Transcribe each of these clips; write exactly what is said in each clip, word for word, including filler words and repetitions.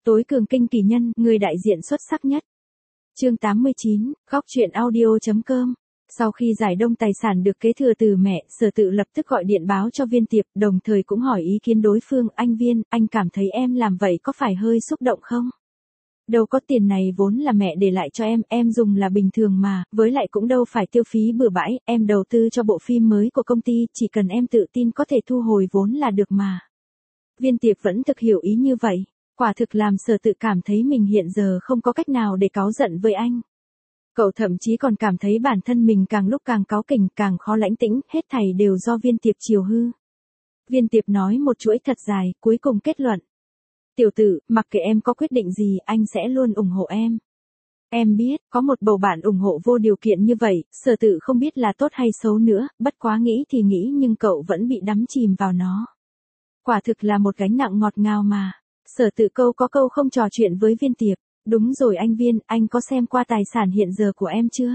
Tối cường kinh kỳ nhân, người đại diện xuất sắc nhất. Chương tám mươi chín, góc truyện audio chấm com. Sau khi giải đông tài sản được kế thừa từ mẹ, Sở Tự lập tức gọi điện báo cho Viên Tiệp, đồng thời cũng hỏi ý kiến đối phương. Anh Viên, anh cảm thấy em làm vậy có phải hơi xúc động không? Đâu có, tiền này vốn là mẹ để lại cho em, em dùng là bình thường mà, với lại cũng đâu phải tiêu phí bừa bãi, em đầu tư cho bộ phim mới của công ty, chỉ cần em tự tin có thể thu hồi vốn là được mà. Viên Tiệp vẫn thực hiểu ý như vậy, quả thực làm Sở Tự cảm thấy mình hiện giờ không có cách nào để cáu giận với anh. Cậu thậm chí còn cảm thấy bản thân mình càng lúc càng cáu kỉnh, càng khó lãnh tĩnh, hết thảy đều do Viên Tiệp chiều hư. Viên Tiệp nói một chuỗi thật dài, cuối cùng kết luận. Tiểu Tử, mặc kệ em có quyết định gì, anh sẽ luôn ủng hộ em. Em biết, có một bầu bạn ủng hộ vô điều kiện như vậy, Sở Tự không biết là tốt hay xấu nữa, bất quá nghĩ thì nghĩ nhưng cậu vẫn bị đắm chìm vào nó. Quả thực là một gánh nặng ngọt ngào mà. Sở Tự câu có câu không trò chuyện với Viên Tiệp. Đúng rồi anh Viên, anh có xem qua tài sản hiện giờ của em chưa?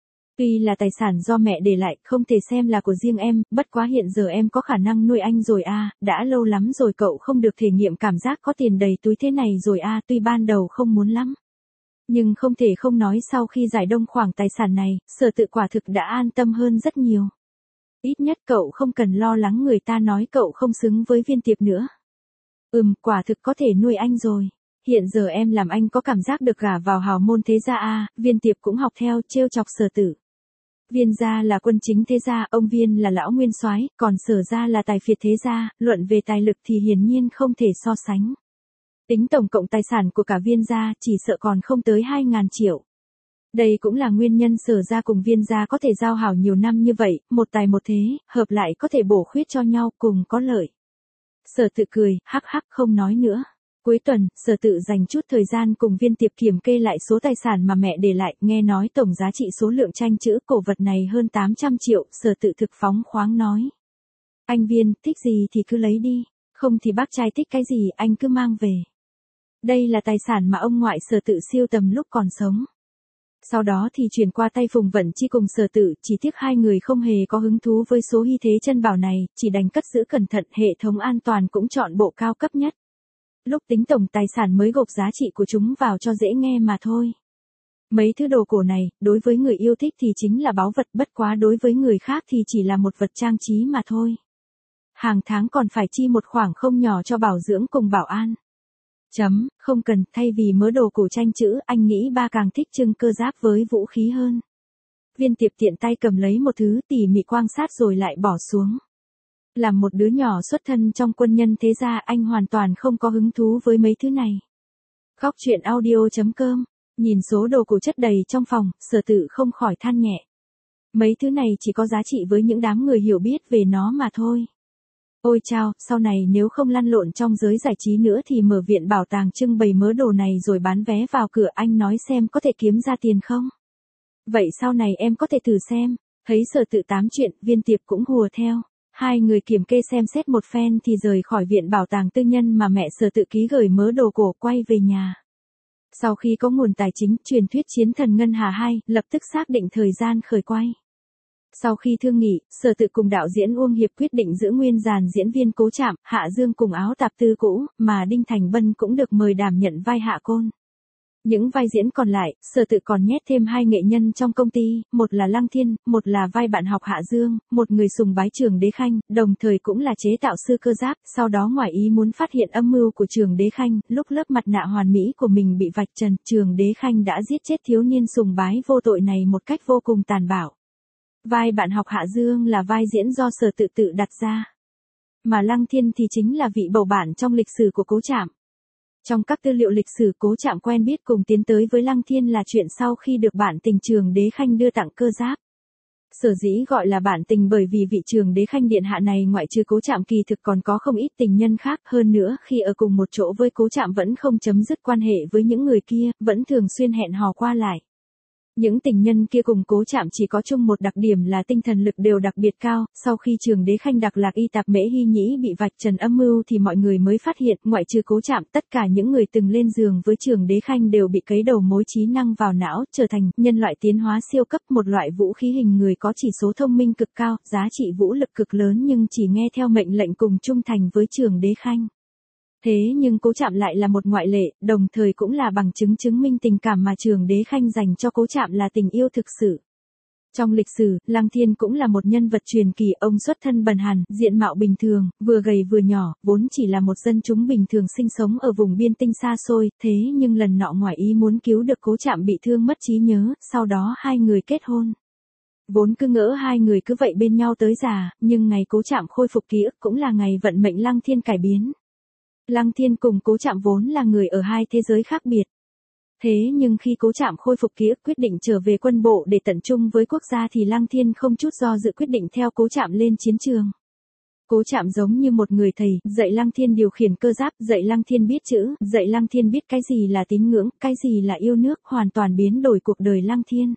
Tuy là tài sản do mẹ để lại, không thể xem là của riêng em, bất quá hiện giờ em có khả năng nuôi anh rồi à, đã lâu lắm rồi cậu không được thể nghiệm cảm giác có tiền đầy túi thế này rồi à, tuy ban đầu không muốn lắm. Nhưng không thể không nói sau khi giải đông khoản tài sản này, Sở Tự quả thực đã an tâm hơn rất nhiều. Ít nhất cậu không cần lo lắng người ta nói cậu không xứng với Viên Tiệp nữa. Ừm, quả thực có thể nuôi anh rồi. Hiện giờ em làm anh có cảm giác được gả vào hào môn thế gia à, Viên Tiệp cũng học theo, trêu chọc Sở Tự. Viên gia là quân chính thế gia, ông Viên là lão nguyên soái, còn Sở gia là tài phiệt thế gia, luận về tài lực thì hiển nhiên không thể so sánh. Tính tổng cộng tài sản của cả Viên gia, chỉ sợ còn không tới hai ngàn triệu. Đây cũng là nguyên nhân Sở gia cùng Viên gia có thể giao hảo nhiều năm như vậy, một tài một thế, hợp lại có thể bổ khuyết cho nhau, cùng có lợi. Sở Tự cười, hắc hắc không nói nữa. Cuối tuần, Sở Tự dành chút thời gian cùng Viên Tiệp kiểm kê lại số tài sản mà mẹ để lại, nghe nói tổng giá trị số lượng tranh chữ cổ vật này hơn tám trăm triệu, Sở Tự thực phóng khoáng nói. Anh Viên, thích gì thì cứ lấy đi, không thì bác trai thích cái gì anh cứ mang về. Đây là tài sản mà ông ngoại Sở Tự siêu tầm lúc còn sống. Sau đó thì chuyển qua tay Phùng Vận Chi cùng Sở Tự, chỉ tiếc hai người không hề có hứng thú với số hy thế chân bảo này, chỉ đành cất giữ cẩn thận, hệ thống an toàn cũng chọn bộ cao cấp nhất. Lúc tính tổng tài sản mới gộp giá trị của chúng vào cho dễ nghe mà thôi. Mấy thứ đồ cổ này, đối với người yêu thích thì chính là báu vật, bất quá đối với người khác thì chỉ là một vật trang trí mà thôi. Hàng tháng còn phải chi một khoản không nhỏ cho bảo dưỡng cùng bảo an. Chấm, không cần, thay vì mớ đồ cổ tranh chữ, anh nghĩ ba càng thích trưng cơ giáp với vũ khí hơn. Viên Tiệp tiện tay cầm lấy một thứ, tỉ mỉ quan sát rồi lại bỏ xuống. Làm một đứa nhỏ xuất thân trong quân nhân thế gia, anh hoàn toàn không có hứng thú với mấy thứ này. Góc truyện audio chấm com, nhìn số đồ cổ chất đầy trong phòng, Sở Tự không khỏi than nhẹ. Mấy thứ này chỉ có giá trị với những đám người hiểu biết về nó mà thôi. Ôi chao, sau này nếu không lăn lộn trong giới giải trí nữa thì mở viện bảo tàng trưng bày mớ đồ này rồi bán vé vào cửa, anh nói xem có thể kiếm ra tiền không? Vậy sau này em có thể thử xem. Thấy Sở Tự tám chuyện, Viên Tiệp cũng hùa theo. Hai người kiểm kê xem xét một phen thì rời khỏi viện bảo tàng tư nhân mà mẹ Sở Tự ký gửi mớ đồ cổ, quay về nhà. Sau khi có nguồn tài chính, truyền thuyết Chiến Thần Ngân Hà hai, lập tức xác định thời gian khởi quay. Sau khi thương nghị, Sở Tự cùng đạo diễn Uông Hiệp quyết định giữ nguyên dàn diễn viên Cố Trạm, Hạ Dương cùng áo tạp tư cũ, mà Đinh Thành Bân cũng được mời đảm nhận vai Hạ Côn. Những vai diễn còn lại, Sở Tự còn nhét thêm hai nghệ nhân trong công ty, một là Lăng Thiên, một là vai bạn học Hạ Dương, một người sùng bái Trường Đế Khanh, đồng thời cũng là chế tạo sư cơ giáp, sau đó ngoài ý muốn phát hiện âm mưu của Trường Đế Khanh, lúc lớp mặt nạ hoàn mỹ của mình bị vạch trần, Trường Đế Khanh đã giết chết thiếu niên sùng bái vô tội này một cách vô cùng tàn bạo. Vai bạn học Hạ Dương là vai diễn do Sở Tự tự đặt ra. Mà Lăng Thiên thì chính là vị bầu bạn trong lịch sử của Cố Trạm. Trong các tư liệu lịch sử, Cố Trạm quen biết cùng tiến tới với Lăng Thiên là chuyện sau khi được bạn tình Trường Đế Khanh đưa tặng cơ giáp. Sở dĩ gọi là bạn tình bởi vì vị Trường Đế Khanh điện hạ này ngoại trừ Cố Trạm kỳ thực còn có không ít tình nhân khác, hơn nữa khi ở cùng một chỗ với Cố Trạm vẫn không chấm dứt quan hệ với những người kia, vẫn thường xuyên hẹn hò qua lại. Những tình nhân kia cùng Cố Trạm chỉ có chung một đặc điểm là tinh thần lực đều đặc biệt cao, sau khi Trường Đế Khanh đặc lạc y tạp Mễ Hy Nhĩ bị vạch trần âm mưu thì mọi người mới phát hiện, ngoại trừ Cố Trạm, tất cả những người từng lên giường với Trường Đế Khanh đều bị cấy đầu mối trí năng vào não, trở thành nhân loại tiến hóa siêu cấp, một loại vũ khí hình người có chỉ số thông minh cực cao, giá trị vũ lực cực lớn nhưng chỉ nghe theo mệnh lệnh cùng trung thành với Trường Đế Khanh. Thế nhưng Cố Trạm lại là một ngoại lệ, đồng thời cũng là bằng chứng chứng minh tình cảm mà Trường Đế Khanh dành cho Cố Trạm là tình yêu thực sự. Trong lịch sử, Lăng Thiên cũng là một nhân vật truyền kỳ, ông xuất thân bần hàn, diện mạo bình thường, vừa gầy vừa nhỏ, vốn chỉ là một dân chúng bình thường sinh sống ở vùng biên tinh xa xôi, thế nhưng lần nọ ngoài ý muốn cứu được Cố Trạm bị thương mất trí nhớ, sau đó hai người kết hôn. Vốn cứ ngỡ hai người cứ vậy bên nhau tới già, nhưng ngày Cố Trạm khôi phục ký ức cũng là ngày vận mệnh Lăng Thiên cải biến. Lăng Thiên cùng Cố Trạm vốn là người ở hai thế giới khác biệt. Thế nhưng khi Cố Trạm khôi phục ký ức quyết định trở về quân bộ để tận trung với quốc gia thì Lăng Thiên không chút do dự quyết định theo Cố Trạm lên chiến trường. Cố Trạm giống như một người thầy, dạy Lăng Thiên điều khiển cơ giáp, dạy Lăng Thiên biết chữ, dạy Lăng Thiên biết cái gì là tín ngưỡng, cái gì là yêu nước, hoàn toàn biến đổi cuộc đời Lăng Thiên.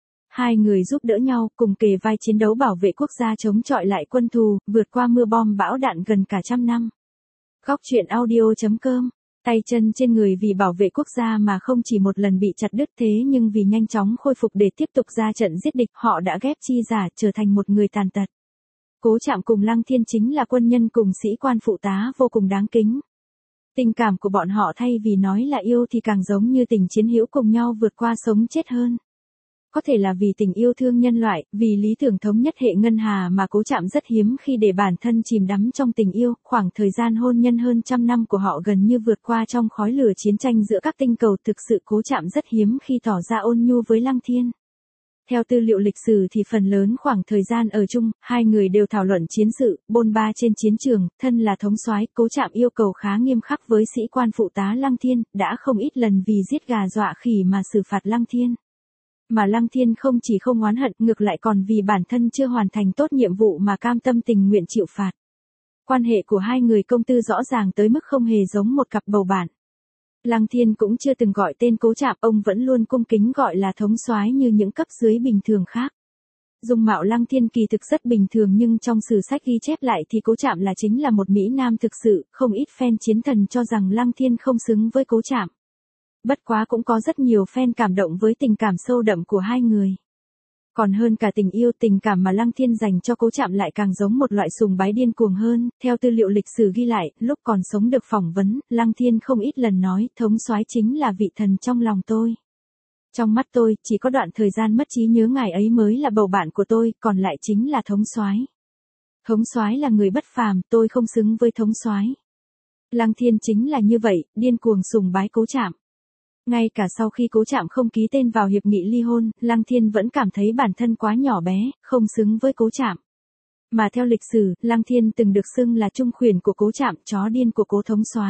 Hai người giúp đỡ nhau, cùng kề vai chiến đấu bảo vệ quốc gia chống chọi lại quân thù, vượt qua mưa bom bão đạn gần cả trăm năm. Góc truyện audio chấm com. Tay chân trên người vì bảo vệ quốc gia mà không chỉ một lần bị chặt đứt, thế nhưng vì nhanh chóng khôi phục để tiếp tục ra trận giết địch, họ đã ghép chi giả trở thành một người tàn tật. Cố Trạm cùng Lăng Thiên chính là quân nhân cùng sĩ quan phụ tá vô cùng đáng kính. Tình cảm của bọn họ thay vì nói là yêu thì càng giống như tình chiến hữu cùng nhau vượt qua sống chết hơn. Có thể là vì tình yêu thương nhân loại, vì lý tưởng thống nhất hệ ngân hà mà Cố Trạm rất hiếm khi để bản thân chìm đắm trong tình yêu, khoảng thời gian hôn nhân hơn trăm năm của họ gần như vượt qua trong khói lửa chiến tranh giữa các tinh cầu, thực sự Cố Trạm rất hiếm khi tỏ ra ôn nhu với Lăng Thiên. Theo tư liệu lịch sử thì phần lớn khoảng thời gian ở chung, hai người đều thảo luận chiến sự, bôn ba trên chiến trường, thân là thống soái, Cố Trạm yêu cầu khá nghiêm khắc với sĩ quan phụ tá Lăng Thiên, đã không ít lần vì giết gà dọa khỉ mà xử phạt Lăng Thiên. Mà Lăng Thiên không chỉ không oán hận, ngược lại còn vì bản thân chưa hoàn thành tốt nhiệm vụ mà cam tâm tình nguyện chịu phạt. Quan hệ của hai người công tư rõ ràng tới mức không hề giống một cặp bầu bạn. Lăng Thiên cũng chưa từng gọi tên Cố Trạm, ông vẫn luôn cung kính gọi là thống soái như những cấp dưới bình thường khác. Dung mạo Lăng Thiên kỳ thực rất bình thường nhưng trong sử sách ghi chép lại thì Cố Trạm là chính là một mỹ nam thực sự, không ít fan chiến thần cho rằng Lăng Thiên không xứng với Cố Trạm. Bất quá cũng có rất nhiều fan cảm động với tình cảm sâu đậm của hai người. Còn hơn cả tình yêu, tình cảm mà Lăng Thiên dành cho Cố Trạm lại càng giống một loại sùng bái điên cuồng hơn. Theo tư liệu lịch sử ghi lại, lúc còn sống được phỏng vấn, Lăng Thiên không ít lần nói, thống soái chính là vị thần trong lòng tôi. Trong mắt tôi, chỉ có đoạn thời gian mất trí nhớ ngài ấy mới là bầu bạn của tôi, còn lại chính là thống soái. Thống soái là người bất phàm, tôi không xứng với thống soái. Lăng Thiên chính là như vậy, điên cuồng sùng bái Cố Trạm. Ngay cả sau khi Cố Trạm không ký tên vào hiệp nghị ly hôn, Lăng Thiên vẫn cảm thấy bản thân quá nhỏ bé, không xứng với Cố Trạm. Mà theo lịch sử, Lăng Thiên từng được xưng là trung khuyển của Cố Trạm, chó điên của Cố thống soái.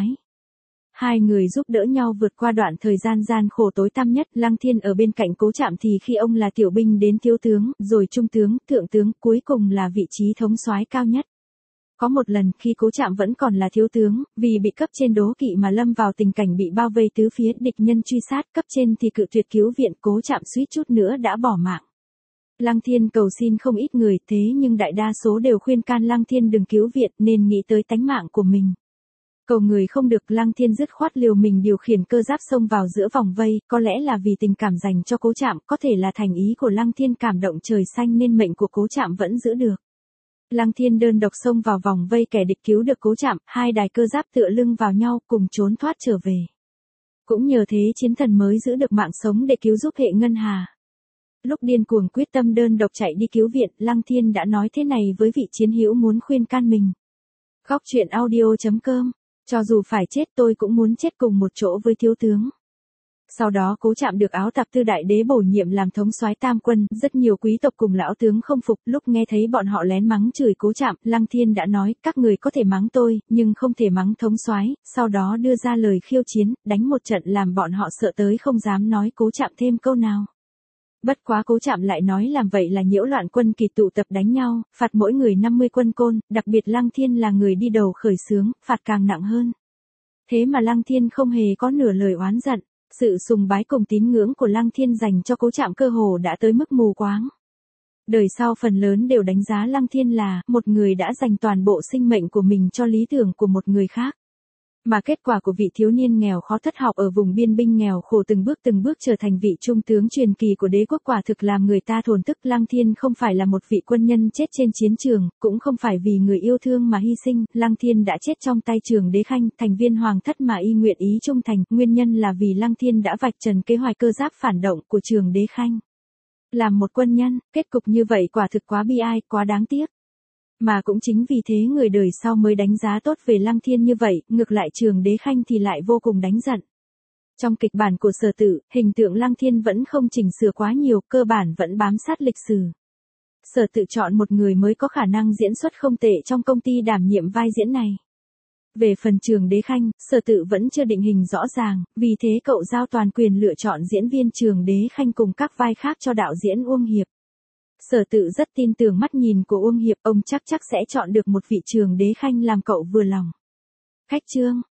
Hai người giúp đỡ nhau vượt qua đoạn thời gian gian khổ tối tăm nhất, Lăng Thiên ở bên cạnh Cố Trạm thì khi ông là tiểu binh đến thiếu tướng, rồi trung tướng, thượng tướng, cuối cùng là vị trí thống soái cao nhất. Có một lần khi Cố Trạm vẫn còn là thiếu tướng, vì bị cấp trên đố kỵ mà lâm vào tình cảnh bị bao vây tứ phía, địch nhân truy sát, cấp trên thì cự tuyệt cứu viện, Cố Trạm suýt chút nữa đã bỏ mạng. Lăng Thiên cầu xin không ít người, thế nhưng đại đa số đều khuyên can Lăng Thiên đừng cứu viện nên nghĩ tới tánh mạng của mình. Cầu người không được, Lăng Thiên dứt khoát liều mình điều khiển cơ giáp xông vào giữa vòng vây, có lẽ là vì tình cảm dành cho Cố Trạm, có thể là thành ý của Lăng Thiên cảm động trời xanh nên mệnh của Cố Trạm vẫn giữ được. Lăng Thiên đơn độc xông vào vòng vây kẻ địch cứu được Cố Trạm, hai đài cơ giáp tựa lưng vào nhau cùng trốn thoát trở về. Cũng nhờ thế chiến thần mới giữ được mạng sống để cứu giúp hệ ngân hà. Lúc điên cuồng quyết tâm đơn độc chạy đi cứu viện, Lăng Thiên đã nói thế này với vị chiến hữu muốn khuyên can mình. Góc truyện audio chấm com. Cho dù phải chết tôi cũng muốn chết cùng một chỗ với thiếu tướng. Sau đó Cố Trạm được Áo Tạp Tư Đại Đế bổ nhiệm làm thống soái tam quân, rất nhiều quý tộc cùng lão tướng không phục, lúc nghe thấy bọn họ lén mắng chửi Cố Trạm, Lăng Thiên đã nói, các người có thể mắng tôi, nhưng không thể mắng thống soái, sau đó đưa ra lời khiêu chiến, đánh một trận làm bọn họ sợ tới không dám nói Cố Trạm thêm câu nào. Bất quá Cố Trạm lại nói làm vậy là nhiễu loạn quân kỳ tụ tập đánh nhau, phạt mỗi người năm mươi quân côn, đặc biệt Lăng Thiên là người đi đầu khởi xướng, phạt càng nặng hơn. Thế mà Lăng Thiên không hề có nửa lời oán giận. Sự sùng bái cùng tín ngưỡng của Lăng Thiên dành cho Cố Trạm cơ hồ đã tới mức mù quáng. Đời sau phần lớn đều đánh giá Lăng Thiên là một người đã dành toàn bộ sinh mệnh của mình cho lý tưởng của một người khác. Mà kết quả của vị thiếu niên nghèo khó thất học ở vùng biên binh nghèo khổ từng bước từng bước trở thành vị trung tướng truyền kỳ của đế quốc quả thực làm người ta thổn thức. Lăng Thiên không phải là một vị quân nhân chết trên chiến trường, cũng không phải vì người yêu thương mà hy sinh, Lăng Thiên đã chết trong tay Trường Đế Khanh, thành viên hoàng thất mà y nguyện ý trung thành, nguyên nhân là vì Lăng Thiên đã vạch trần kế hoạch cơ giáp phản động của Trường Đế Khanh. Làm một quân nhân, kết cục như vậy quả thực quá bi ai, quá đáng tiếc. Mà cũng chính vì thế người đời sau mới đánh giá tốt về Lăng Thiên như vậy, ngược lại Trường Đế Khanh thì lại vô cùng đánh giận. Trong kịch bản của Sở Tự, hình tượng Lăng Thiên vẫn không chỉnh sửa quá nhiều, cơ bản vẫn bám sát lịch sử. Sở Tự chọn một người mới có khả năng diễn xuất không tệ trong công ty đảm nhiệm vai diễn này. Về phần Trường Đế Khanh, Sở Tự vẫn chưa định hình rõ ràng, vì thế cậu giao toàn quyền lựa chọn diễn viên Trường Đế Khanh cùng các vai khác cho đạo diễn Uông Hiệp. Sở Tự rất tin tưởng mắt nhìn của Uông Hiệp, ông chắc chắc sẽ chọn được một vị Trường Đế Khanh làm cậu vừa lòng. Khách trương,